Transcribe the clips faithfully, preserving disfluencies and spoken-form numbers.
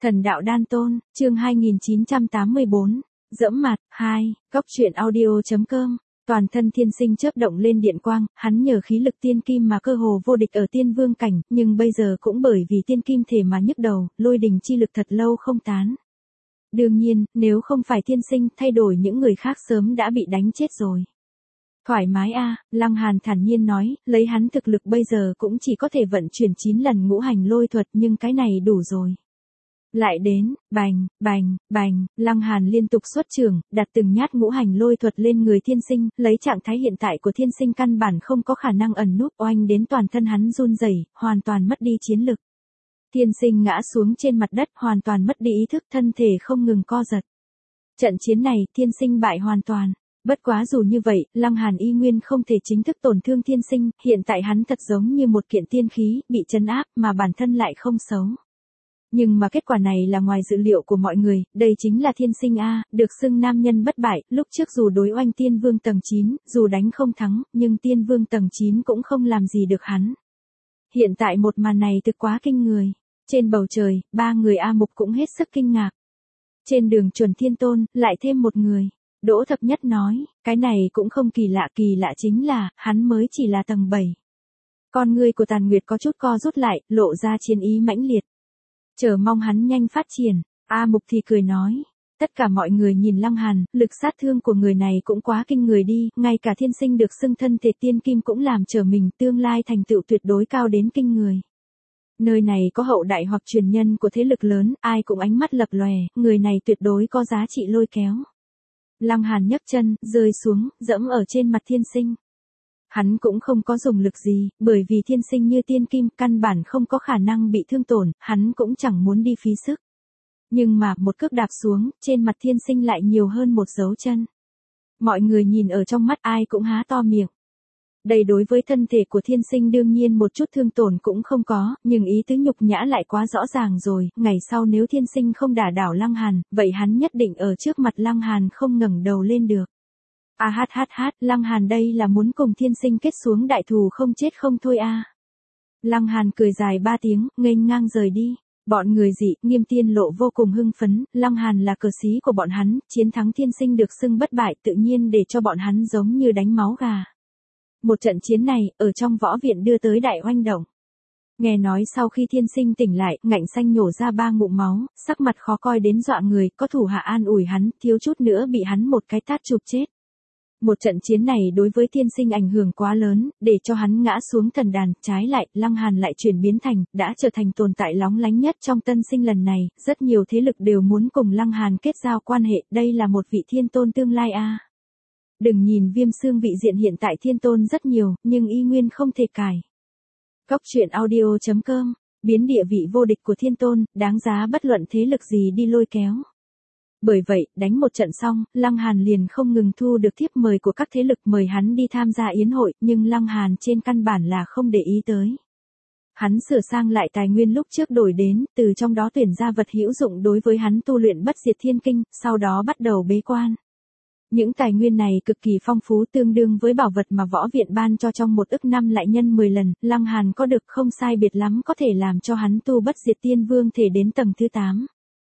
Thần đạo đan tôn, chương hai nghìn chín trăm tám mươi bốn, dẫm mặt, hai, góc truyện audio.com, toàn thân thiên sinh chớp động lên điện quang, hắn nhờ khí lực tiên kim mà cơ hồ vô địch ở tiên vương cảnh, nhưng bây giờ cũng bởi vì tiên kim thể mà nhức đầu, lôi đình chi lực thật lâu không tán. Đương nhiên, nếu không phải thiên sinh thay đổi những người khác sớm đã bị đánh chết rồi. Thoải mái a, Lăng Hàn thản nhiên nói, lấy hắn thực lực bây giờ cũng chỉ có thể vận chuyển chín lần ngũ hành lôi thuật nhưng cái này đủ rồi. Lại đến, bành, bành, bành, Lăng Hàn liên tục xuất trường, đặt từng nhát ngũ hành lôi thuật lên người thiên sinh, lấy trạng thái hiện tại của thiên sinh căn bản không có khả năng ẩn núp, oanh đến toàn thân hắn run rẩy, hoàn toàn mất đi chiến lực. Thiên sinh ngã xuống trên mặt đất, hoàn toàn mất đi ý thức, thân thể không ngừng co giật. Trận chiến này, thiên sinh bại hoàn toàn. Bất quá dù như vậy, Lăng Hàn y nguyên không thể chính thức tổn thương thiên sinh, hiện tại hắn thật giống như một kiện tiên khí, bị trấn áp, mà bản thân lại không xấu. Nhưng mà kết quả này là ngoài dự liệu của mọi người, đây chính là thiên sinh A, được xưng nam nhân bất bại, lúc trước dù đối oanh tiên vương tầng chín, dù đánh không thắng, nhưng tiên vương tầng chín cũng không làm gì được hắn. Hiện tại một màn này thực quá kinh người. Trên bầu trời, ba người A Mục cũng hết sức kinh ngạc. Trên đường chuẩn thiên tôn, lại thêm một người. Đỗ Thập Nhất nói, cái này cũng không kỳ lạ, kỳ lạ chính là, hắn mới chỉ là tầng bảy. Con ngươi của Tàn Nguyệt có chút co rút lại, lộ ra chiến ý mãnh liệt. Chờ mong hắn nhanh phát triển, A Mục thì cười nói. Tất cả mọi người nhìn Lăng Hàn, lực sát thương của người này cũng quá kinh người đi, ngay cả thiên sinh được xưng thân thể tiên kim cũng làm trở mình tương lai thành tựu tuyệt đối cao đến kinh người. Nơi này có hậu đại hoặc truyền nhân của thế lực lớn, ai cũng ánh mắt lập lòe, người này tuyệt đối có giá trị lôi kéo. Lăng Hàn nhấc chân, rơi xuống, dẫm ở trên mặt thiên sinh. Hắn cũng không có dùng lực gì, bởi vì thiên sinh như tiên kim, căn bản không có khả năng bị thương tổn, hắn cũng chẳng muốn đi phí sức. Nhưng mà, một cước đạp xuống, trên mặt thiên sinh lại nhiều hơn một dấu chân. Mọi người nhìn ở trong mắt ai cũng há to miệng. Đây đối với thân thể của thiên sinh đương nhiên một chút thương tổn cũng không có, nhưng ý tứ nhục nhã lại quá rõ ràng rồi, ngày sau nếu thiên sinh không đả đảo Lăng Hàn, vậy hắn nhất định ở trước mặt Lăng Hàn không ngẩng đầu lên được. A hát hát hát, Lăng Hàn đây là muốn cùng thiên sinh kết xuống đại thù không chết không thôi a. À. Lăng Hàn cười dài ba tiếng, nghênh ngang rời đi. Bọn người Dị, Nghiêm Tiên lộ vô cùng hưng phấn, Lăng Hàn là cờ sĩ của bọn hắn, chiến thắng thiên sinh được xưng bất bại tự nhiên để cho bọn hắn giống như đánh máu gà. Một trận chiến này, ở trong võ viện đưa tới đại oanh động. Nghe nói sau khi thiên sinh tỉnh lại, ngạnh xanh nhổ ra ba ngụm máu, sắc mặt khó coi đến dọa người, có thủ hạ an ủi hắn, thiếu chút nữa bị hắn một cái tát chụp chết. Một trận chiến này đối với thiên sinh ảnh hưởng quá lớn, để cho hắn ngã xuống thần đàn, trái lại, Lăng Hàn lại chuyển biến thành, đã trở thành tồn tại lóng lánh nhất trong tân sinh lần này, rất nhiều thế lực đều muốn cùng Lăng Hàn kết giao quan hệ, đây là một vị thiên tôn tương lai a. À. Đừng nhìn Viêm Xương vị diện hiện tại thiên tôn rất nhiều, nhưng y nguyên không thể cải. Góc truyện audio.com, biến địa vị vô địch của thiên tôn, đáng giá bất luận thế lực gì đi lôi kéo. Bởi vậy, đánh một trận xong, Lăng Hàn liền không ngừng thu được thiếp mời của các thế lực mời hắn đi tham gia yến hội, nhưng Lăng Hàn trên căn bản là không để ý tới. Hắn sửa sang lại tài nguyên lúc trước đổi đến, từ trong đó tuyển ra vật hữu dụng đối với hắn tu luyện bất diệt thiên kinh, sau đó bắt đầu bế quan. Những tài nguyên này cực kỳ phong phú tương đương với bảo vật mà võ viện ban cho trong một ức năm lại nhân mười lần, Lăng Hàn có được không sai biệt lắm có thể làm cho hắn tu bất diệt tiên vương thể đến tầng thứ tám.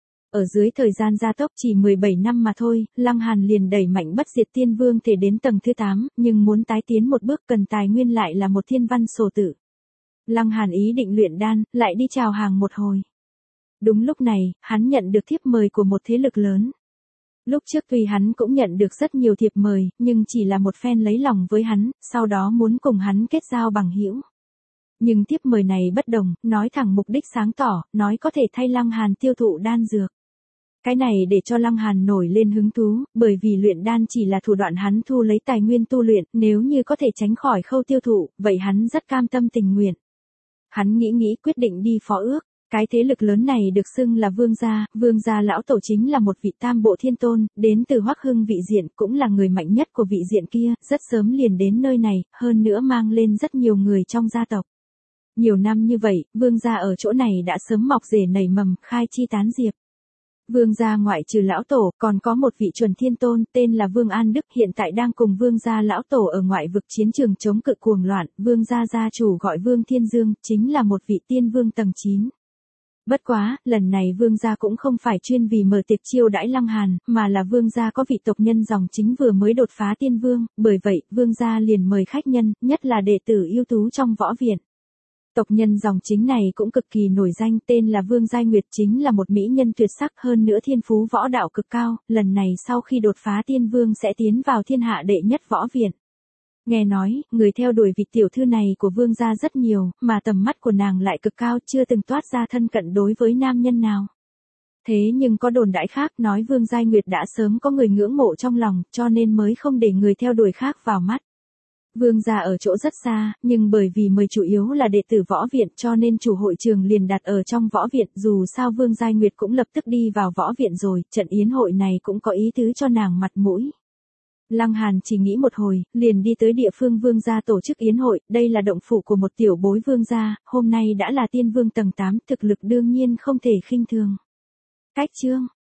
Ở dưới thời gian gia tốc chỉ mười bảy năm mà thôi, Lăng Hàn liền đẩy mạnh bất diệt tiên vương thể đến tầng thứ tám, nhưng muốn tái tiến một bước cần tài nguyên lại là một thiên văn sổ tự. Lăng Hàn ý định luyện đan, lại đi chào hàng một hồi. Đúng lúc này, hắn nhận được thiếp mời của một thế lực lớn. Lúc trước tuy hắn cũng nhận được rất nhiều thiệp mời, nhưng chỉ là một phen lấy lòng với hắn, sau đó muốn cùng hắn kết giao bằng hữu. Nhưng thiếp mời này bất đồng, nói thẳng mục đích sáng tỏ, nói có thể thay Lăng Hàn tiêu thụ đan dược. Cái này để cho Lăng Hàn nổi lên hứng thú, bởi vì luyện đan chỉ là thủ đoạn hắn thu lấy tài nguyên tu luyện, nếu như có thể tránh khỏi khâu tiêu thụ, vậy hắn rất cam tâm tình nguyện. Hắn nghĩ nghĩ quyết định đi phó ước. Cái thế lực lớn này được xưng là Vương gia, Vương gia lão tổ chính là một vị tam bộ thiên tôn, đến từ Hoắc Hưng vị diện, cũng là người mạnh nhất của vị diện kia, rất sớm liền đến nơi này, hơn nữa mang lên rất nhiều người trong gia tộc. Nhiều năm như vậy, Vương gia ở chỗ này đã sớm mọc rể nảy mầm, khai chi tán diệp. Vương gia ngoại trừ lão tổ, còn có một vị chuẩn thiên tôn, tên là Vương An Đức, hiện tại đang cùng Vương gia lão tổ ở ngoại vực chiến trường chống cự cuồng loạn, Vương gia gia chủ gọi Vương Thiên Dương, chính là một vị tiên vương tầng chín. Bất quá, lần này vương gia cũng không phải chuyên vì mở tiệc chiêu đãi Lăng Hàn, mà là vương gia có vị tộc nhân dòng chính vừa mới đột phá tiên vương, bởi vậy, vương gia liền mời khách nhân, nhất là đệ tử ưu tú trong võ viện. Tộc nhân dòng chính này cũng cực kỳ nổi danh, tên là Vương Giai Nguyệt, chính là một mỹ nhân tuyệt sắc, hơn nữa thiên phú võ đạo cực cao, lần này sau khi đột phá tiên vương sẽ tiến vào thiên hạ đệ nhất võ viện. Nghe nói, người theo đuổi vị tiểu thư này của vương gia rất nhiều, mà tầm mắt của nàng lại cực cao, chưa từng toát ra thân cận đối với nam nhân nào. Thế nhưng có đồn đãi khác nói Vương Giai Nguyệt đã sớm có người ngưỡng mộ trong lòng, cho nên mới không để người theo đuổi khác vào mắt. Vương gia ở chỗ rất xa, nhưng bởi vì mời chủ yếu là đệ tử võ viện cho nên chủ hội trường liền đặt ở trong võ viện, dù sao Vương Giai Nguyệt cũng lập tức đi vào võ viện rồi, trận yến hội này cũng có ý tứ cho nàng mặt mũi. Lăng Hàn chỉ nghĩ một hồi, liền đi tới địa phương vương gia tổ chức yến hội, đây là động phủ của một tiểu bối vương gia, hôm nay đã là tiên vương tầng tám, thực lực đương nhiên không thể khinh thường. Cách chương